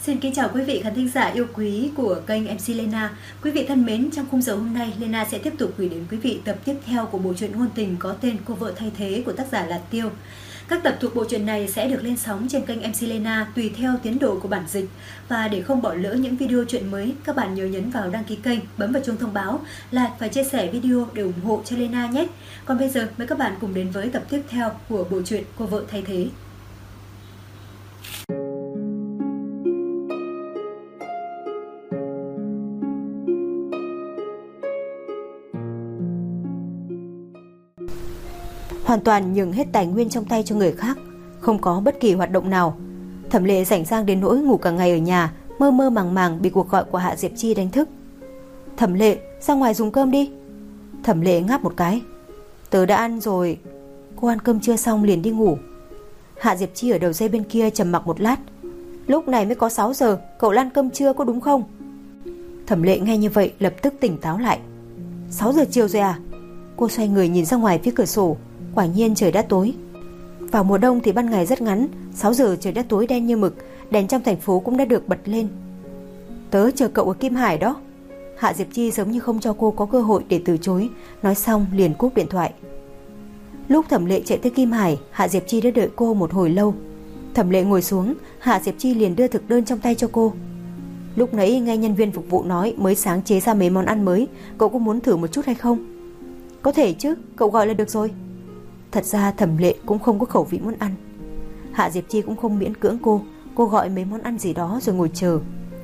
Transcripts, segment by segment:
Xin kính chào quý vị khán thính giả yêu quý của kênh MC Lena. Quý vị thân mến, trong khung giờ hôm nay, Lena sẽ tiếp tục gửi đến quý vị tập tiếp theo của bộ truyện ngôn tình có tên Cô vợ thay thế của tác giả Lạt Tiêu. Các tập thuộc bộ truyện này sẽ được lên sóng trên kênh MC Lena tùy theo tiến độ của bản dịch. Và để không bỏ lỡ những video truyện mới, các bạn nhớ nhấn vào đăng ký kênh, bấm vào chuông thông báo, like và chia sẻ video để ủng hộ cho Lena nhé. Còn bây giờ, mời các bạn cùng đến với tập tiếp theo của bộ truyện Cô vợ thay thế. Hoàn toàn nhường hết tài nguyên trong tay cho người khác, không có bất kỳ hoạt động nào. Thẩm Lệ rảnh rang đến nỗi ngủ cả ngày ở nhà, mơ mơ màng màng bị cuộc gọi của Hạ Diệp Chi đánh thức. Thẩm Lệ, ra ngoài dùng cơm đi. Thẩm Lệ ngáp một cái. Tớ đã ăn rồi. Cô ăn cơm trưa xong liền đi ngủ. Hạ Diệp Chi ở đầu dây bên kia trầm mặc một lát. Lúc này mới có 6 giờ, cậu ăn cơm trưa có đúng không? Thẩm Lệ nghe như vậy lập tức tỉnh táo lại. 6 giờ chiều rồi à? Cô xoay người nhìn ra ngoài phía cửa sổ. Quả nhiên trời đã tối. Vào mùa đông thì ban ngày rất ngắn, 6 giờ trời đã tối đen như mực, đèn trong thành phố cũng đã được bật lên. Tớ chờ cậu ở Kim Hải đó. Hạ Diệp Chi giống như không cho cô có cơ hội để từ chối, nói xong liền cúp điện thoại. Lúc Thẩm Lệ chạy tới Kim Hải, Hạ Diệp Chi đã đợi cô một hồi lâu. Thẩm Lệ ngồi xuống, Hạ Diệp Chi liền đưa thực đơn trong tay cho cô. Lúc nãy nghe nhân viên phục vụ nói mới sáng chế ra mấy món ăn mới, cậu có muốn thử một chút hay không? Có thể chứ, cậu gọi là được rồi. Thật ra Thẩm Lệ cũng không có khẩu vị muốn ăn. Hạ Diệp Chi cũng không miễn cưỡng cô gọi mấy món ăn gì đó rồi ngồi chờ.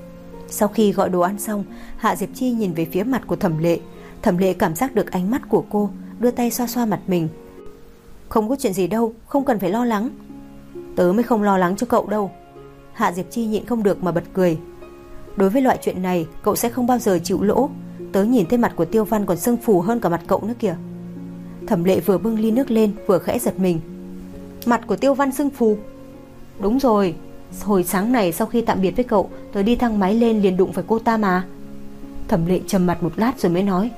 Sau khi gọi đồ ăn xong, Hạ Diệp Chi nhìn về phía mặt của Thẩm Lệ. Thẩm Lệ cảm giác được ánh mắt của cô, đưa tay xoa xoa mặt mình. Không có chuyện gì đâu, không cần phải lo lắng. Tớ mới không lo lắng cho cậu đâu. Hạ Diệp Chi nhịn không được mà bật cười. Đối với loại chuyện này, cậu sẽ không bao giờ chịu lỗ. Tớ nhìn thấy mặt của Tiêu Văn còn sưng phù hơn cả mặt cậu nữa kìa. Thẩm Lệ vừa bưng ly nước lên vừa khẽ giật mình. Mặt của Tiêu Văn sưng phù? Đúng rồi, hồi sáng này sau khi tạm biệt với cậu, tớ đi thang máy lên liền đụng phải cô ta mà. Thẩm Lệ trầm mặt một lát rồi mới nói.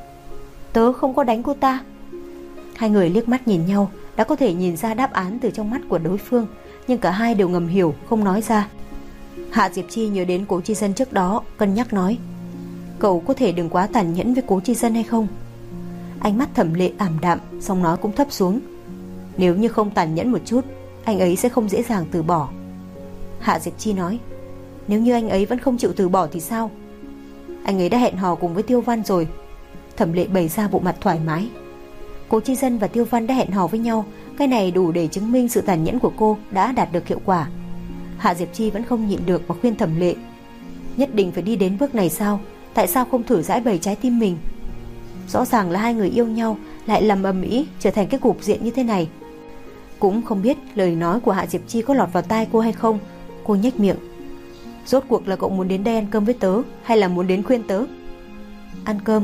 Tớ không có đánh cô ta. Hai người liếc mắt nhìn nhau, đã có thể nhìn ra đáp án từ trong mắt của đối phương, nhưng cả hai đều ngầm hiểu, không nói ra. Hạ Diệp Chi nhớ đến Cố Chi Dân trước đó, cân nhắc nói. Cậu có thể đừng quá tàn nhẫn với Cố Chi Dân hay không? Ánh mắt Thẩm Lệ ảm đạm, giọng nói cũng thấp xuống. Nếu như không tàn nhẫn một chút, anh ấy sẽ không dễ dàng từ bỏ. Hạ Diệp Chi nói. Nếu như anh ấy vẫn không chịu từ bỏ thì sao? Anh ấy đã hẹn hò cùng với Tiêu Văn rồi. Thẩm Lệ bày ra bộ mặt thoải mái. Cố Chi Dân và Tiêu Văn đã hẹn hò với nhau, cái này đủ để chứng minh sự tàn nhẫn của cô đã đạt được hiệu quả. Hạ Diệp Chi vẫn không nhịn được mà khuyên Thẩm Lệ. Nhất định phải đi đến bước này sao? Tại sao không thử giải bày trái tim mình? Rõ ràng là hai người yêu nhau lại làm ầm ĩ trở thành cái cục diện như thế này. Cũng không biết lời nói của Hạ Diệp Chi có lọt vào tai cô hay không. Cô nhếch miệng. Rốt cuộc là cậu muốn đến đây ăn cơm với tớ hay là muốn đến khuyên tớ? Ăn cơm.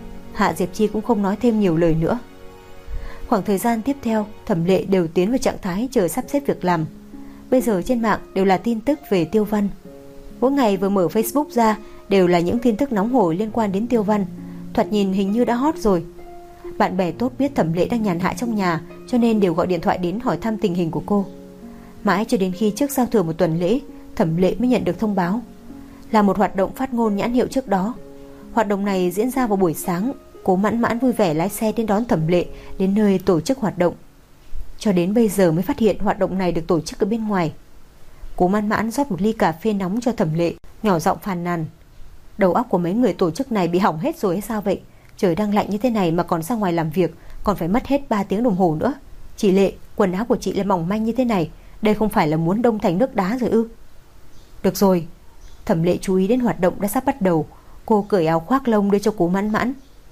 Hạ Diệp Chi cũng không nói thêm nhiều lời nữa. Khoảng thời gian tiếp theo, Thẩm Lệ đều tiến vào trạng thái chờ sắp xếp việc làm. Bây giờ trên mạng đều là tin tức về Tiêu Văn. Mỗi ngày vừa mở Facebook ra đều là những tin tức nóng hổi liên quan đến Tiêu Văn. Thoạt nhìn hình như đã hot rồi. Bạn bè tốt biết Thẩm Lệ đang nhàn hạ trong nhà, cho nên đều gọi điện thoại đến hỏi thăm tình hình của cô. Mãi cho đến khi trước giao thừa một tuần lễ, Thẩm Lệ mới nhận được thông báo. Là một hoạt động phát ngôn nhãn hiệu trước đó. Hoạt động này diễn ra vào buổi sáng. Cố Mãn Mãn vui vẻ lái xe đến đón Thẩm Lệ đến nơi tổ chức hoạt động. Cho đến bây giờ mới phát hiện hoạt động này được tổ chức ở bên ngoài. Cố Mãn Mãn rót một ly cà phê nóng cho Thẩm Lệ, nhỏ giọng phàn nàn. Đầu óc của mấy người tổ chức này bị hỏng hết rồi hay sao vậy? Trời đang lạnh như thế này mà còn ra ngoài làm việc, còn phải mất hết 3 tiếng đồng hồ nữa. Chị Lệ, quần áo của chị là mỏng manh như thế này, đây không phải là muốn đông thành nước đá rồi ư? Được rồi. Thẩm Lệ chú ý đến hoạt động đã sắp bắt đầu. Cô cởi áo khoác lông đưa cho Cố Mãn Mãn.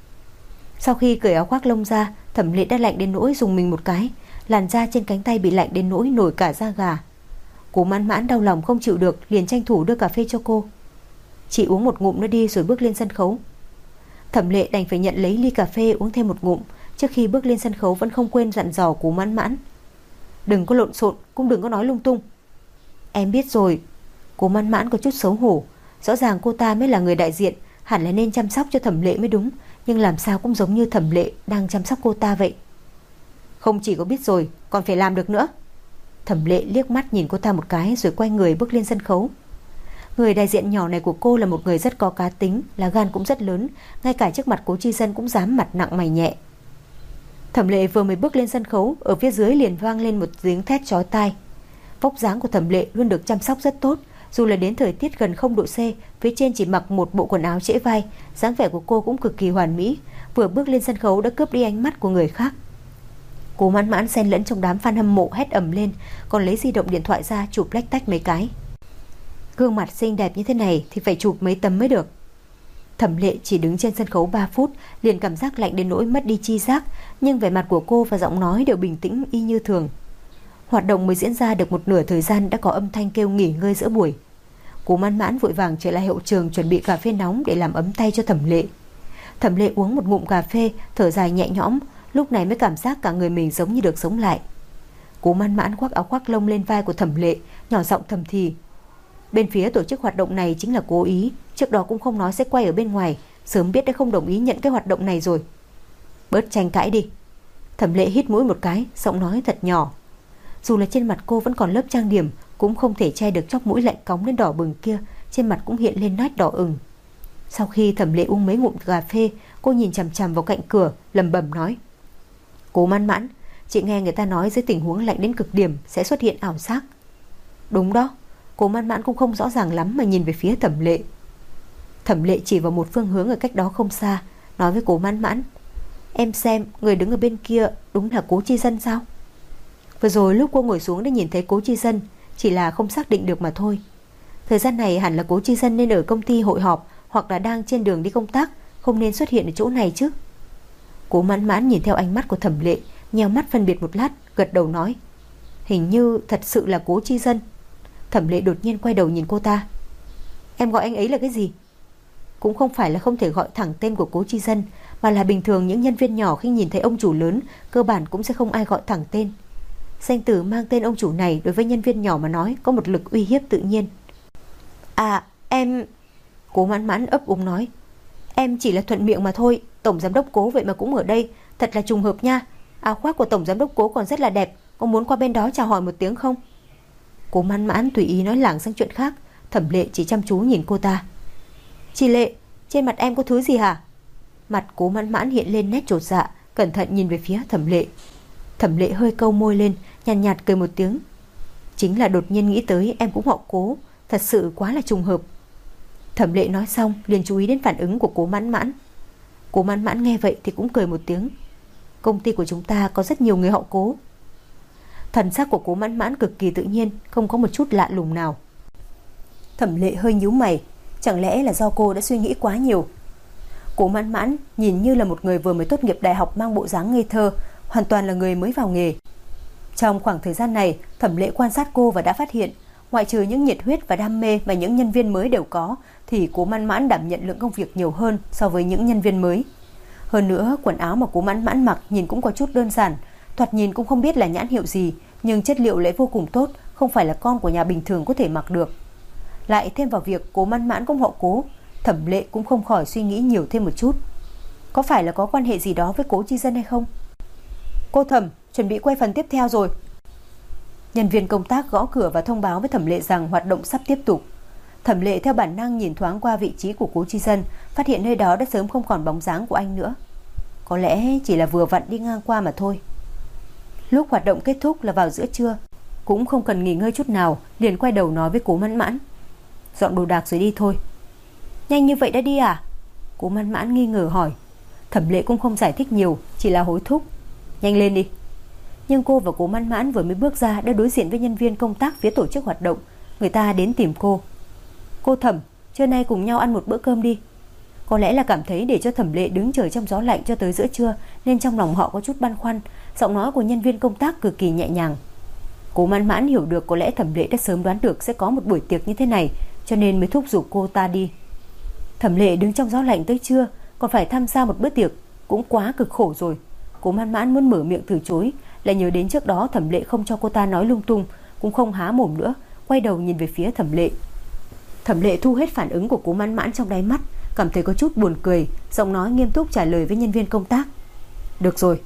Sau khi cởi áo khoác lông ra, Thẩm Lệ đã lạnh đến nỗi dùng mình một cái. Làn da trên cánh tay bị lạnh đến nỗi nổi cả da gà. Cố Mãn Mãn đau lòng không chịu được, liền tranh thủ đưa cà phê cho cô. Chị uống một ngụm nữa đi rồi bước lên sân khấu. Thẩm Lệ đành phải nhận lấy ly cà phê uống thêm một ngụm. Trước khi bước lên sân khấu vẫn không quên dặn dò Cố Mãn Mãn. Đừng có lộn xộn, cũng đừng có nói lung tung. Em biết rồi. Cố Mãn Mãn có chút xấu hổ. Rõ ràng cô ta mới là người đại diện, hẳn là nên chăm sóc cho Thẩm Lệ mới đúng, nhưng làm sao cũng giống như Thẩm Lệ đang chăm sóc cô ta vậy. Không chỉ có biết rồi, còn phải làm được nữa. Thẩm Lệ liếc mắt nhìn cô ta một cái rồi quay người bước lên sân khấu. Người đại diện nhỏ này của cô là một người rất có cá tính, lá gan cũng rất lớn, ngay cả trước mặt Cố Chi Dân cũng dám mặt nặng mày nhẹ. Thẩm Lệ vừa mới bước lên sân khấu, ở phía dưới liền vang lên một tiếng thét chói tai. Vóc dáng của Thẩm Lệ luôn được chăm sóc rất tốt, dù là đến thời tiết gần 0 độ C, phía trên chỉ mặc một bộ quần áo trễ vai, dáng vẻ của cô cũng cực kỳ hoàn mỹ, vừa bước lên sân khấu đã cướp đi ánh mắt của người khác. Cố Mãn Mãn xen lẫn trong đám fan hâm mộ hét ầm lên, còn lấy di động điện thoại ra chụp lách tách mấy cái. Gương mặt xinh đẹp như thế này thì phải chụp mấy tấm mới được. Thẩm Lệ chỉ đứng trên sân khấu 3 phút liền cảm giác lạnh đến nỗi mất đi chi giác, nhưng vẻ mặt của cô và giọng nói đều bình tĩnh y như thường. Hoạt động mới diễn ra được một nửa thời gian đã có âm thanh kêu nghỉ ngơi giữa buổi. Cố Mãn Mãn vội vàng trở lại hậu trường chuẩn bị cà phê nóng để làm ấm tay cho Thẩm Lệ. Thẩm Lệ uống một ngụm cà phê, thở dài nhẹ nhõm, lúc này mới cảm giác cả người mình giống như được sống lại. Cố Mãn Mãn khoác áo khoác lông lên vai của Thẩm Lệ, nhỏ giọng thầm thì: bên phía tổ chức hoạt động này chính là cố ý, trước đó cũng không nói sẽ quay ở bên ngoài, sớm biết đã không đồng ý nhận cái hoạt động này rồi. Bớt tranh cãi đi. Thẩm Lệ hít mũi một cái, giọng nói thật nhỏ. Dù là trên mặt cô vẫn còn lớp trang điểm, cũng không thể che được chóp mũi lạnh cóng lên đỏ bừng kia, trên mặt cũng hiện lên nét đỏ ửng. Sau khi Thẩm Lệ uống mấy ngụm cà phê, cô nhìn chằm chằm vào cạnh cửa, lẩm bẩm nói: Cố Mãn Mãn, chị nghe người ta nói dưới tình huống lạnh đến cực điểm sẽ xuất hiện ảo giác. Đúng đó. Cố Mãn Mãn cũng không rõ ràng lắm mà nhìn về phía Thẩm Lệ. Thẩm Lệ chỉ vào một phương hướng ở cách đó không xa, nói với Cố Mãn Mãn: em xem, người đứng ở bên kia đúng là Cố Chi Dân sao? Vừa rồi lúc cô ngồi xuống đã nhìn thấy Cố Chi Dân, chỉ là không xác định được mà thôi. Thời gian này hẳn là Cố Chi Dân nên ở công ty hội họp, hoặc là đang trên đường đi công tác, không nên xuất hiện ở chỗ này chứ. Cố Mãn Mãn nhìn theo ánh mắt của Thẩm Lệ, nheo mắt phân biệt một lát, gật đầu nói: hình như thật sự là Cố Chi Dân. Thẩm Lệ đột nhiên quay đầu nhìn cô ta: em gọi anh ấy là cái gì? Cũng không phải là không thể gọi thẳng tên của Cố Chi Dân, mà là bình thường những nhân viên nhỏ khi nhìn thấy ông chủ lớn, cơ bản cũng sẽ không ai gọi thẳng tên. Danh từ mang tên ông chủ này đối với nhân viên nhỏ mà nói có một lực uy hiếp tự nhiên. À, em... Cố Mãn Mãn ấp úng nói: em chỉ là thuận miệng mà thôi, tổng giám đốc Cố vậy mà cũng ở đây, thật là trùng hợp nha. Áo khoác của tổng giám đốc Cố còn rất là đẹp, có muốn qua bên đó chào hỏi một tiếng không? Cố Mãn Mãn tùy ý nói lảng sang chuyện khác. Thẩm Lệ chỉ chăm chú nhìn cô ta: chị Lệ, trên mặt em có thứ gì hả? Mặt Cố Mãn Mãn hiện lên nét chột dạ, cẩn thận nhìn về phía Thẩm Lệ. Thẩm Lệ hơi câu môi lên, nhàn nhạt cười một tiếng: chính là đột nhiên nghĩ tới em cũng họ Cố, thật sự quá là trùng hợp. Thẩm Lệ nói xong liền chú ý đến phản ứng của Cố Mãn Mãn. Cố Mãn Mãn nghe vậy thì cũng cười một tiếng: công ty của chúng ta có rất nhiều người họ Cố. Thần sắc của Cố Mãn Mãn cực kỳ tự nhiên, không có một chút lạ lùng nào. Thẩm Lệ hơi nhíu mày, chẳng lẽ là do cô đã suy nghĩ quá nhiều? Cố Mãn Mãn nhìn như là một người vừa mới tốt nghiệp đại học, mang bộ dáng ngây thơ, hoàn toàn là người mới vào nghề. Trong khoảng thời gian này, Thẩm Lệ quan sát cô và đã phát hiện, ngoại trừ những nhiệt huyết và đam mê mà những nhân viên mới đều có, thì Cố Mãn Mãn đảm nhận lượng công việc nhiều hơn so với những nhân viên mới. Hơn nữa, quần áo mà Cố Mãn Mãn mặc nhìn cũng có chút đơn giản, thoạt nhìn cũng không biết là nhãn hiệu gì, nhưng chất liệu lại vô cùng tốt, không phải là con của nhà bình thường có thể mặc được. Lại thêm vào việc Cố Mãn Mãn cũng họ Cố, Thẩm Lệ cũng không khỏi suy nghĩ nhiều thêm một chút. Có phải là có quan hệ gì đó với Cố Chi Dân hay không? Cô Thẩm, chuẩn bị quay phần tiếp theo rồi. Nhân viên công tác gõ cửa và thông báo với Thẩm Lệ rằng hoạt động sắp tiếp tục. Thẩm Lệ theo bản năng nhìn thoáng qua vị trí của Cố Chi Dân, phát hiện nơi đó đã sớm không còn bóng dáng của anh nữa. Có lẽ chỉ là vừa vặn đi ngang qua mà thôi. Lúc hoạt động kết thúc là vào giữa trưa, cũng không cần nghỉ ngơi chút nào, liền quay đầu nói với Cố Mãn Mãn: dọn đồ đạc rồi đi thôi. Nhanh như vậy đã đi à? Cố Mãn Mãn nghi ngờ hỏi. Thẩm Lệ cũng không giải thích nhiều, chỉ là hối thúc: nhanh lên đi. Nhưng cô và Cố Mãn Mãn vừa mới bước ra đã đối diện với nhân viên công tác phía tổ chức hoạt động. Người ta đến tìm cô: cô Thẩm, trưa nay cùng nhau ăn một bữa cơm đi. Có lẽ là cảm thấy để cho Thẩm Lệ đứng chờ trong gió lạnh cho tới giữa trưa, nên trong lòng họ có chút băn khoăn. Giọng nói của nhân viên công tác cực kỳ nhẹ nhàng. Cố Mãn Mãn hiểu được có lẽ Thẩm Lệ đã sớm đoán được sẽ có một buổi tiệc như thế này, cho nên mới thúc giục cô ta đi. Thẩm Lệ đứng trong gió lạnh tới trưa, còn phải tham gia một bữa tiệc, cũng quá cực khổ rồi. Cố Mãn Mãn muốn mở miệng từ chối, lại nhớ đến trước đó Thẩm Lệ không cho cô ta nói lung tung, cũng không há mồm nữa, quay đầu nhìn về phía Thẩm Lệ. Thẩm Lệ thu hết phản ứng của Cố Mãn Mãn trong đáy mắt, cảm thấy có chút buồn cười, giọng nói nghiêm túc trả lời với nhân viên công tác: được rồi.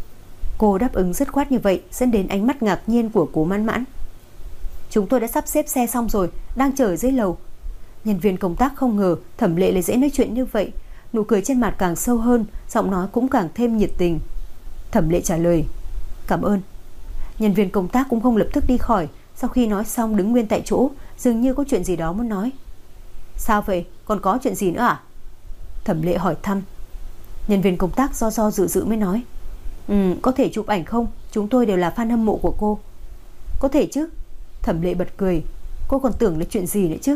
Cô đáp ứng dứt khoát như vậy, dẫn đến ánh mắt ngạc nhiên của Cố Mãn Mãn. Chúng tôi đã sắp xếp xe xong rồi, đang chờ ở dưới lầu. Nhân viên công tác không ngờ Thẩm Lệ lại dễ nói chuyện như vậy, nụ cười trên mặt càng sâu hơn, giọng nói cũng càng thêm nhiệt tình. Thẩm Lệ trả lời: "Cảm ơn." Nhân viên công tác cũng không lập tức đi khỏi, sau khi nói xong đứng nguyên tại chỗ, dường như có chuyện gì đó muốn nói. "Sao vậy? Còn có chuyện gì nữa à?" Thẩm Lệ hỏi thăm. Nhân viên công tác do dự mới nói: "Có thể chụp ảnh không? Chúng tôi đều là fan hâm mộ của cô." "Có thể chứ." Thẩm Lệ bật cười. Cô còn tưởng là chuyện gì nữa chứ.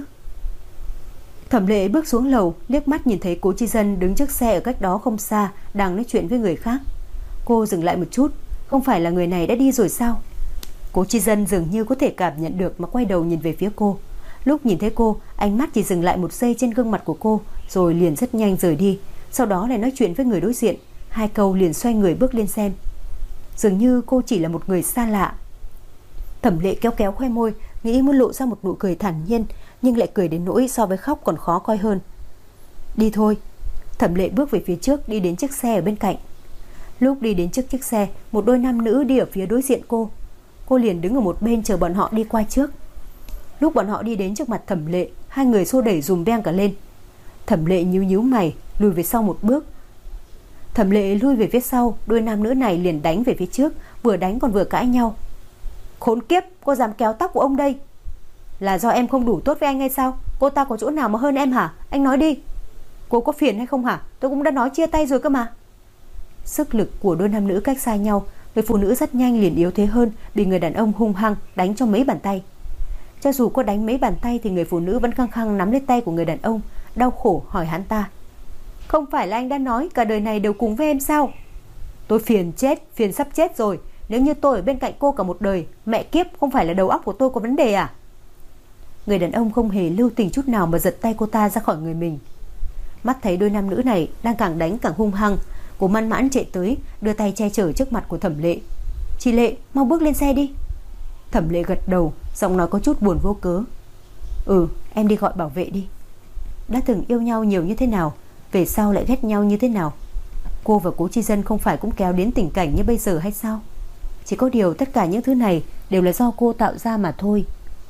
Thẩm Lệ bước xuống lầu, liếc mắt nhìn thấy Cố Chi Dân đứng trước xe ở cách đó không xa, đang nói chuyện với người khác. Cô dừng lại một chút, không phải là người này đã đi rồi sao? Cố Chi Dân dường như có thể cảm nhận được mà quay đầu nhìn về phía cô. Lúc nhìn thấy cô, ánh mắt chỉ dừng lại một giây trên gương mặt của cô, rồi liền rất nhanh rời đi. Sau đó lại nói chuyện với người đối diện, 2 câu liền xoay người bước lên xe. Dường như cô chỉ là một người xa lạ. Thẩm Lệ kéo kéo khoe môi, nghĩ muốn lộ ra một nụ cười thản nhiên, nhưng lại cười đến nỗi so với khóc còn khó coi hơn. "Đi thôi." Thẩm Lệ bước về phía trước, đi đến chiếc xe ở bên cạnh. Lúc đi đến trước chiếc xe, một đôi nam nữ đi ở phía đối diện cô. Cô liền đứng ở một bên chờ bọn họ đi qua trước. Lúc bọn họ đi đến trước mặt Thẩm Lệ, 2 người xô đẩy dùm beng cả lên. Thẩm Lệ nhíu mày, lùi về sau một bước. Thẩm Lệ lui về phía sau, đôi nam nữ này liền đánh về phía trước, vừa đánh còn vừa cãi nhau. "Khốn kiếp, cô dám kéo tóc của ông đây. Là do em không đủ tốt với anh hay sao? Cô ta có chỗ nào mà hơn em hả? Anh nói đi. Cô có phiền hay không hả? Tôi cũng đã nói chia tay rồi cơ mà." Sức lực của đôi nam nữ cách xa nhau, người phụ nữ rất nhanh liền yếu thế hơn, bị người đàn ông hung hăng đánh cho mấy bàn tay. Cho dù có đánh mấy bàn tay thì người phụ nữ vẫn khăng khăng nắm lấy tay của người đàn ông, đau khổ hỏi hắn ta: "Không phải là anh đã nói cả đời này đều cùng với em sao?" "Tôi phiền sắp chết rồi. Nếu như tôi ở bên cạnh cô cả một đời, mẹ kiếp, không phải là đầu óc của tôi có vấn đề à?" Người đàn ông không hề lưu tình chút nào mà giật tay cô ta ra khỏi người mình. Mắt thấy đôi nam nữ này đang càng đánh càng hung hăng, Cố Mãn Mãn chạy tới, đưa tay che chở trước mặt của Thẩm Lệ. "Chị Lệ, mau bước lên xe đi." Thẩm Lệ gật đầu, giọng nói có chút buồn vô cớ. Em đi gọi bảo vệ đi." Đã từng yêu nhau nhiều như thế nào, về sau lại ghét nhau như thế nào? Cô và Cố Chi Dân không phải cũng kéo đến tình cảnh như bây giờ hay sao? Chỉ có điều tất cả những thứ này đều là do cô tạo ra mà thôi.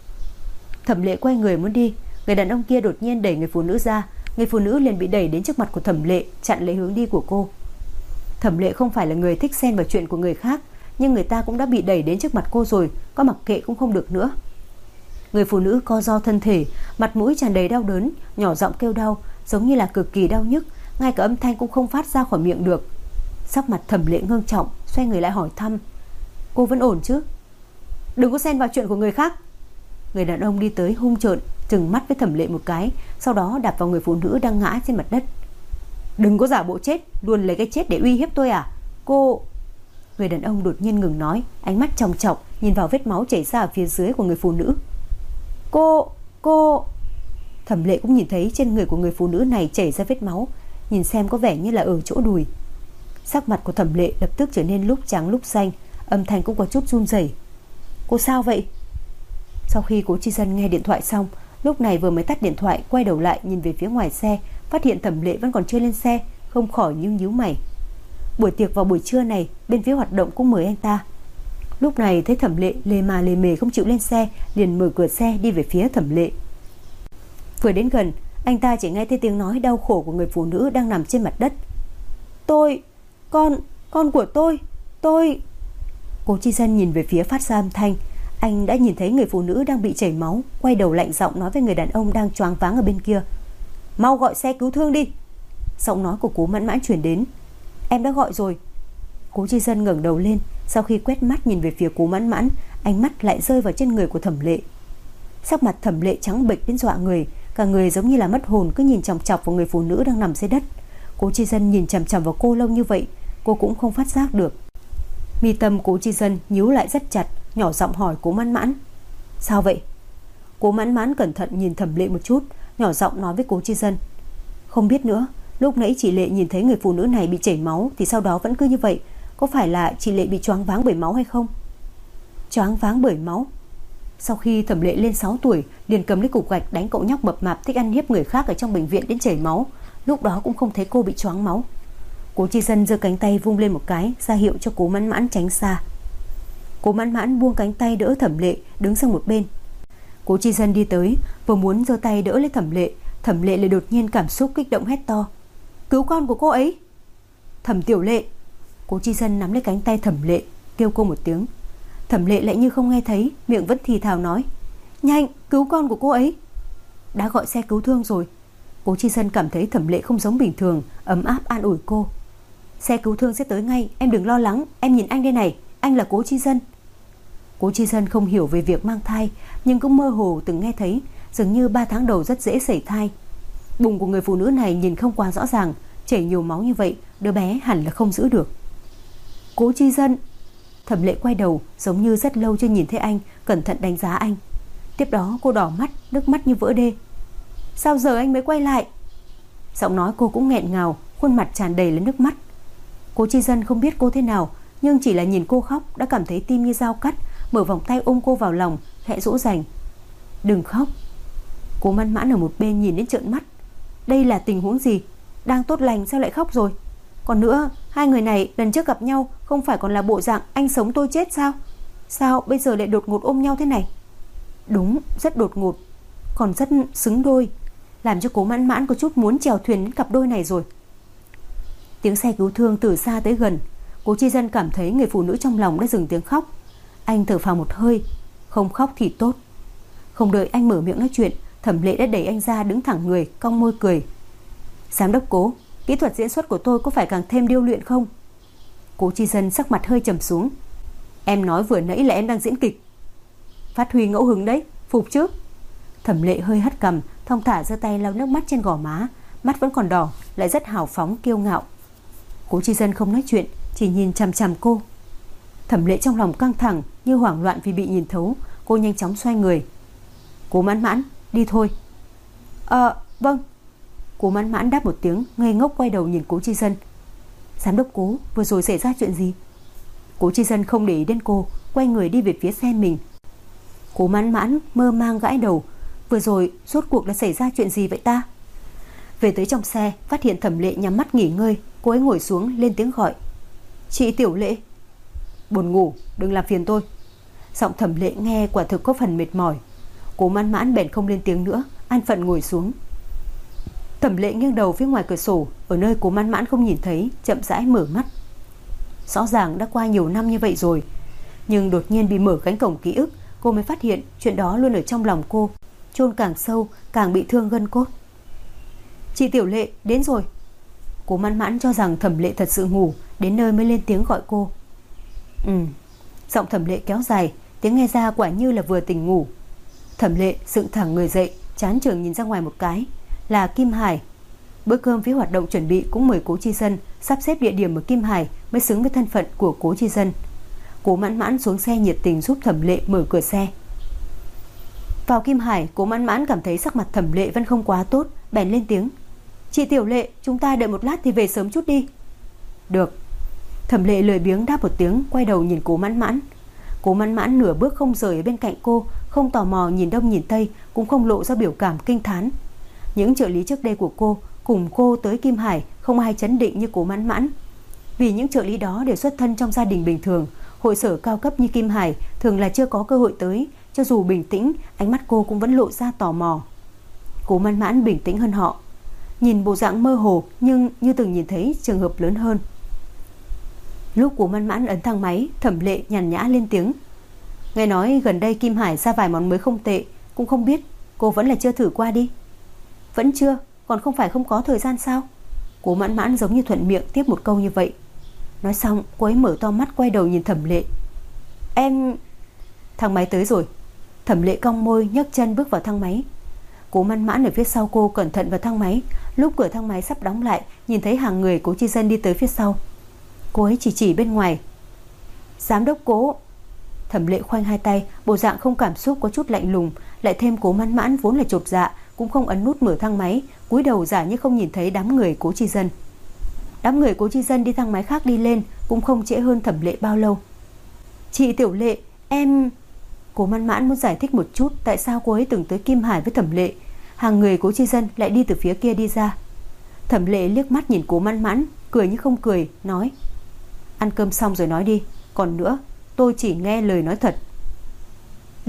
Thẩm Lệ quay người muốn đi, người đàn ông kia đột nhiên đẩy người phụ nữ ra. Người phụ nữ liền bị đẩy đến trước mặt của Thẩm Lệ, chặn lấy hướng đi của cô. Thẩm Lệ không phải là người thích xen vào chuyện của người khác, nhưng người ta cũng đã bị đẩy đến trước mặt cô rồi, có mặc kệ cũng không được nữa. Người phụ nữ co ro thân thể, mặt mũi tràn đầy đau đớn, nhỏ giọng kêu đau, giống như là cực kỳ đau nhức, ngay cả âm thanh cũng không phát ra khỏi miệng được. Sắc mặt Thẩm Lệ ngưng trọng, xoay người lại hỏi thăm: "Cô vẫn ổn chứ?" "Đừng có xen vào chuyện của người khác." Người đàn ông đi tới hung trợn, trừng mắt với Thẩm Lệ một cái, sau đó đạp vào người phụ nữ đang ngã trên mặt đất. "Đừng có giả bộ chết, luôn lấy cái chết để uy hiếp tôi à? Cô..." Người đàn ông đột nhiên ngừng nói, ánh mắt chòng chọc nhìn vào vết máu chảy ra ở phía dưới của người phụ nữ. Cô... Thẩm Lệ cũng nhìn thấy trên người của người phụ nữ này chảy ra vết máu, nhìn xem có vẻ như là ở chỗ đùi. Sắc mặt của Thẩm Lệ lập tức trở nên lúc trắng lúc xanh, âm thanh cũng có chút run rẩy. "Cô sao vậy?" Sau khi Cố Chi Dân nghe điện thoại xong, lúc này vừa mới tắt điện thoại, quay đầu lại nhìn về phía ngoài xe, phát hiện Thẩm Lệ vẫn còn chưa lên xe, không khỏi nhíu mày. Buổi tiệc vào buổi trưa này, bên phía hoạt động cũng mời anh ta. Lúc này thấy Thẩm Lệ lề mề không chịu lên xe, liền mở cửa xe đi về phía Thẩm Lệ. Vừa đến gần, anh ta chỉ nghe thấy tiếng nói đau khổ của người phụ nữ đang nằm trên mặt đất. Con của tôi. Cố Chi Dân nhìn về phía phát ra âm thanh. Anh đã nhìn thấy người phụ nữ đang bị chảy máu, quay đầu lạnh giọng nói với người đàn ông đang choáng váng ở bên kia: "Mau gọi xe cứu thương đi." Giọng nói của Cố Mãn Mãn truyền đến: "Em đã gọi rồi." Cố Chi Dân ngẩng đầu lên, sau khi quét mắt nhìn về phía Cố Mãn Mãn, ánh mắt lại rơi vào trên người của Thẩm Lệ. Sắc mặt Thẩm Lệ trắng bệch đến dọa người, cả người giống như là mất hồn, cứ nhìn chòng chọc vào người phụ nữ đang nằm dưới đất. Cố Chi Dân nhìn chằm chằm vào cô lâu như vậy, cô cũng không phát giác được. Mi tâm Cố Chi Dân nhíu lại rất chặt, nhỏ giọng hỏi Cố Mãn Mãn: "Sao vậy?" Cố Mãn Mãn cẩn thận nhìn Thẩm Lệ một chút, nhỏ giọng nói với Cố Chi Dân: "Không biết nữa, lúc nãy chị Lệ nhìn thấy người phụ nữ này bị chảy máu thì sau đó vẫn cứ như vậy, có phải là chị Lệ bị choáng váng bởi máu hay không?" Choáng váng bởi máu? Sau khi Thẩm Lệ lên 6 tuổi, liền cầm lấy cục gạch đánh cậu nhóc mập mạp thích ăn hiếp người khác ở trong bệnh viện đến chảy máu, lúc đó cũng không thấy cô bị choáng máu. Cố Chi Dân giơ cánh tay vung lên một cái, ra hiệu cho Cố Mãn Mãn tránh xa. Cố Mãn Mãn buông cánh tay đỡ Thẩm Lệ, đứng sang một bên. Cố Chi Dân đi tới, vừa muốn giơ tay đỡ lấy Thẩm Lệ lại đột nhiên cảm xúc kích động hét to: "Cứu con của cô ấy!" "Thẩm Tiểu Lệ!" Cố Chi Dân nắm lấy cánh tay Thẩm Lệ, kêu cô một tiếng. Thẩm Lệ lại như không nghe thấy, miệng vẫn thì thào nói: "Nhanh, cứu con của cô ấy!" Đã gọi xe cứu thương rồi. Cố Chi Dân cảm thấy Thẩm Lệ không giống bình thường, ấm áp an ủi cô: "Xe cứu thương sẽ tới ngay, em đừng lo lắng, em nhìn anh đây này, anh là Cố Chi Dân." Cố Chi Dân không hiểu về việc mang thai, nhưng cũng mơ hồ từng nghe thấy dường như 3 tháng đầu rất dễ sảy thai. Bụng của người phụ nữ này nhìn không quá rõ ràng, chảy nhiều máu như vậy, đứa bé hẳn là không giữ được. "Cố Chi Dân!" Thẩm Lệ quay đầu, giống như rất lâu chưa nhìn thấy anh, cẩn thận đánh giá anh. Tiếp đó cô đỏ mắt, nước mắt như vỡ đê. "Sao giờ anh mới quay lại?" Giọng nói cô cũng nghẹn ngào, khuôn mặt tràn đầy lên nước mắt. Cố Chi Dân không biết cô thế nào, nhưng chỉ là nhìn cô khóc đã cảm thấy tim như dao cắt, mở vòng tay ôm cô vào lòng, khẽ dỗ dành. "Đừng khóc." Cố Mãn Mãn ở một bên nhìn đến trợn mắt. Đây là tình huống gì? Đang tốt lành sao lại khóc rồi? Còn nữa, hai người này lần trước gặp nhau không phải còn là bộ dạng anh sống tôi chết sao? Sao bây giờ lại đột ngột ôm nhau thế này? Đúng, rất đột ngột, còn rất xứng đôi, làm cho Cố Mãn Mãn có chút muốn chèo thuyền đến cặp đôi này rồi. Tiếng xe cứu thương từ xa tới gần. Cố Chi Dân cảm thấy người phụ nữ trong lòng đã dừng tiếng khóc. Anh thở phào một hơi. Không khóc thì tốt. Không đợi anh mở miệng nói chuyện, Thẩm Lệ đã đẩy anh ra, đứng thẳng người, cong môi cười: "Giám đốc Cố, kỹ thuật diễn xuất của tôi có phải càng thêm điêu luyện không?" Cố Chi Dân sắc mặt hơi trầm xuống: "Em nói vừa nãy là em đang diễn kịch." "Phát huy ngẫu hứng đấy, phục chứ." Thẩm Lệ hơi hất cằm, thong thả giơ tay lau nước mắt trên gò má, mắt vẫn còn đỏ, lại rất hào phóng kiêu ngạo. Cố Chi Dân không nói chuyện, chỉ nhìn chằm chằm cô. Thẩm Lệ trong lòng căng thẳng, như hoảng loạn vì bị nhìn thấu. Cô nhanh chóng xoay người: "Cố Mãn Mãn, đi thôi." Vâng." Cố Mãn Mãn đáp một tiếng, ngây ngốc quay đầu nhìn Cố Chi Dân. "Giám đốc Cố, vừa rồi xảy ra chuyện gì?" Cố Chi Dân không để ý đến cô, quay người đi về phía xe mình. Cố Mãn Mãn mơ màng gãi đầu, vừa rồi rốt cuộc là xảy ra chuyện gì vậy ta? Về tới trong xe, phát hiện Thẩm Lệ nhắm mắt nghỉ ngơi. Cô ấy ngồi xuống lên tiếng gọi: "Chị Tiểu Lệ." "Buồn ngủ, đừng làm phiền tôi." Giọng Thẩm Lệ nghe quả thực có phần mệt mỏi. Cố Mãn Mãn bèn không lên tiếng nữa, an phận ngồi xuống. Thẩm Lệ nghiêng đầu phía ngoài cửa sổ, ở nơi Cố Mãn Mãn không nhìn thấy, chậm rãi mở mắt. Rõ ràng đã qua nhiều năm như vậy rồi, nhưng đột nhiên bị mở cánh cổng ký ức, cô mới phát hiện chuyện đó luôn ở trong lòng cô, chôn càng sâu càng bị thương gân cốt. "Chị Tiểu Lệ, đến rồi." Cố Mãn Mãn cho rằng Thẩm Lệ thật sự ngủ, đến nơi mới lên tiếng gọi cô. Giọng Thẩm Lệ kéo dài, tiếng nghe ra quả như là vừa tỉnh ngủ. Thẩm Lệ dựng thẳng người dậy, chán chường nhìn ra ngoài một cái, là Kim Hải. Bữa cơm phía hoạt động chuẩn bị cũng mời Cố Chi Dân, sắp xếp địa điểm ở Kim Hải mới xứng với thân phận của Cố Chi Dân. Cố Mãn Mãn xuống xe nhiệt tình giúp Thẩm Lệ mở cửa xe. Vào Kim Hải, Cố Mãn Mãn cảm thấy sắc mặt Thẩm Lệ vẫn không quá tốt, bèn lên tiếng: "Chị Tiểu Lệ, chúng ta đợi một lát thì về sớm chút đi." "Được." Thẩm Lệ lười biếng đáp một tiếng, quay đầu nhìn Cố Mãn Mãn. Cố Mãn Mãn nửa bước không rời ở bên cạnh cô, không tò mò nhìn đông nhìn tây, cũng không lộ ra biểu cảm kinh thán. Những trợ lý trước đây của cô cùng cô tới Kim Hải không ai chấn định như Cố Mãn Mãn. Vì những trợ lý đó đều xuất thân trong gia đình bình thường, hội sở cao cấp như Kim Hải thường là chưa có cơ hội tới. Cho dù bình tĩnh, ánh mắt cô cũng vẫn lộ ra tò mò. Cố Mãn Mãn bình tĩnh hơn họ, nhìn bộ dạng mơ hồ nhưng như từng nhìn thấy trường hợp lớn hơn. Lúc Cố Mãn Mãn ấn thang máy, Thẩm Lệ nhàn nhã lên tiếng: "Nghe nói gần đây Kim Hải ra vài món mới không tệ, cũng không biết cô vẫn là chưa thử qua đi." "Vẫn chưa, còn không phải không có thời gian sao?" Cố Mãn Mãn giống như thuận miệng tiếp một câu như vậy. Nói xong, cô ấy mở to mắt quay đầu nhìn Thẩm Lệ. "Em..." Thang máy tới rồi. Thẩm Lệ cong môi nhấc chân bước vào thang máy. Cố Mãn Mãn ở phía sau cô cẩn thận vào thang máy. Lúc cửa thang máy sắp đóng lại, nhìn thấy hàng người Cố Chi Dân đi tới phía sau. Cô ấy chỉ bên ngoài: "Giám đốc Cố." Thẩm Lệ khoanh hai tay, bộ dạng không cảm xúc, có chút lạnh lùng. Lại thêm Cố Mãn Mãn vốn là chột dạ, cũng không ấn nút mở thang máy, cúi đầu giả như không nhìn thấy đám người Cố Chi Dân. Đám người Cố Chi Dân đi thang máy khác đi lên, cũng không trễ hơn Thẩm Lệ bao lâu. "Chị Tiểu Lệ, em..." Cố Mãn Mãn muốn giải thích một chút tại sao cô ấy từng tới Kim Hải với Thẩm Lệ. Hàng người Cố Chi Dân lại đi từ phía kia đi ra. Thẩm Lệ liếc mắt nhìn Cố Mãn Mãn, cười như không cười, nói: "Ăn cơm xong rồi nói đi, còn nữa, tôi chỉ nghe lời nói thật." "Đến,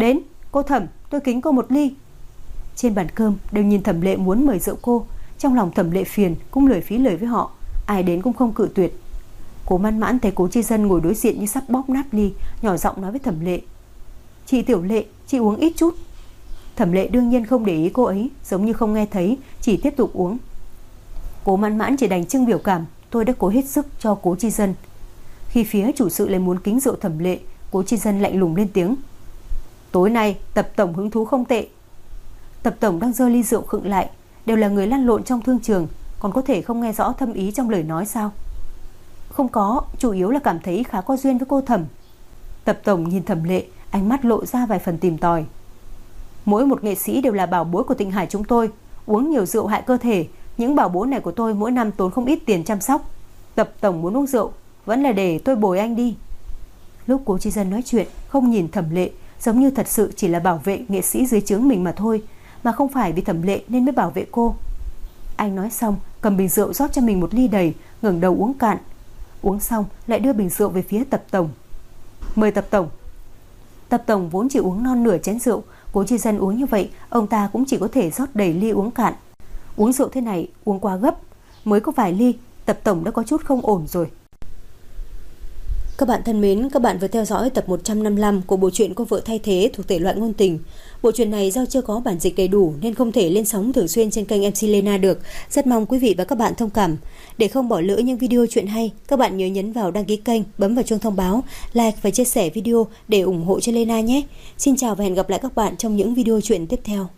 Cô Thẩm, tôi kính cô một ly. Trên bàn cơm đều nhìn Thẩm Lệ muốn mời rượu cô. Trong lòng Thẩm Lệ phiền, cũng lười phí lời với họ, ai đến cũng không cự tuyệt. Cố Mãn Mãn thấy Cố Chi Dân ngồi đối diện như sắp bóp nát ly, nhỏ giọng nói với Thẩm Lệ: "Chị Tiểu Lệ, chị uống ít chút." Thẩm Lệ đương nhiên không để ý cô ấy, giống như không nghe thấy, chỉ tiếp tục uống. Cố Mãn Mãn chỉ đành trưng biểu cảm: "Tôi đã cố hết sức cho Cố Chi Dân." Khi phía chủ sự lại muốn kính rượu Thẩm Lệ, Cố Chi Dân lạnh lùng lên tiếng: "Tối nay Tập tổng hứng thú không tệ." Tập tổng đang giơ ly rượu khựng lại, đều là người lăn lộn trong thương trường, còn có thể không nghe rõ thâm ý trong lời nói sao? "Không có, chủ yếu là cảm thấy khá có duyên với cô Thẩm." Tập tổng nhìn Thẩm Lệ, ánh mắt lộ ra vài phần tìm tòi. "Mỗi một nghệ sĩ đều là bảo bối của Tịnh Hải chúng tôi, uống nhiều rượu hại cơ thể, những bảo bối này của tôi mỗi năm tốn không ít tiền chăm sóc. Tập tổng muốn uống rượu, vẫn là để tôi bồi anh đi." Lúc Cố Chi Dân nói chuyện, không nhìn Thẩm Lệ, giống như thật sự chỉ là bảo vệ nghệ sĩ dưới trướng mình mà thôi, mà không phải vì Thẩm Lệ nên mới bảo vệ cô. Anh nói xong, cầm bình rượu rót cho mình một ly đầy, ngẩng đầu uống cạn. Uống xong lại đưa bình rượu về phía Tập tổng: "Mời Tập tổng." Tập tổng vốn chỉ uống non nửa chén rượu, Cố Chi Dân uống như vậy, ông ta cũng chỉ có thể rót đầy ly uống cạn. Uống rượu thế này uống quá gấp, mới có vài ly, Tập tổng đã có chút không ổn rồi. Các bạn thân mến, các bạn vừa theo dõi tập 155 của bộ truyện Cô vợ thay thế thuộc thể loại ngôn tình. Bộ truyện này do chưa có bản dịch đầy đủ nên không thể lên sóng thường xuyên trên kênh MC Lena được. Rất mong quý vị và các bạn thông cảm. Để không bỏ lỡ những video truyện hay, các bạn nhớ nhấn vào đăng ký kênh, bấm vào chuông thông báo, like và chia sẻ video để ủng hộ cho Lena nhé. Xin chào và hẹn gặp lại các bạn trong những video truyện tiếp theo.